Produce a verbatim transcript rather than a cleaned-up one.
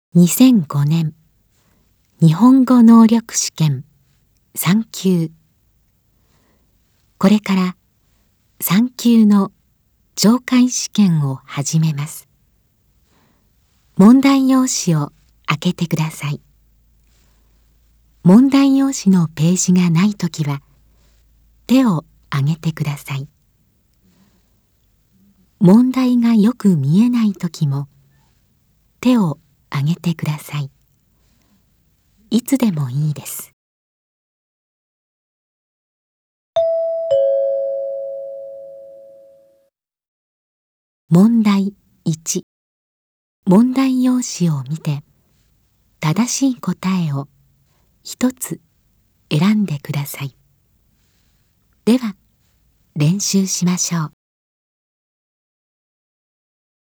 にせんごねん日本語能力試験さん級。これからさん級の懲戒試験を始めます。問題用紙を開けてください。問題用紙のページがないときは手を挙げてください。問題がよく見えないときも手を挙げてください。いつでもいいです。問題いち。問題用紙を見て正しい答えを一つ選んでください。では練習しましょう。